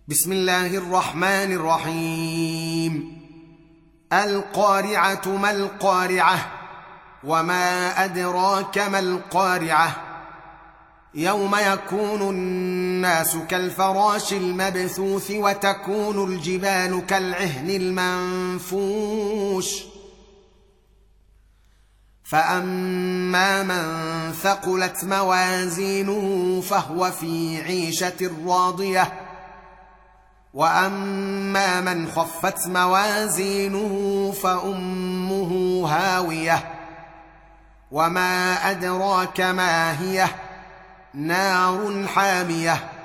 بسم الله الرحمن الرحيم. القارعة ما القارعة وما أدراك ما القارعة يوم يكون الناس كالفراش المبثوث وتكون الجبال كالعهن المنفوش فأما من ثقلت موازينه فهو في عيشة راضية وأما من خفت موازينه فأمه هاوية وما أدراك ما هي نار حامية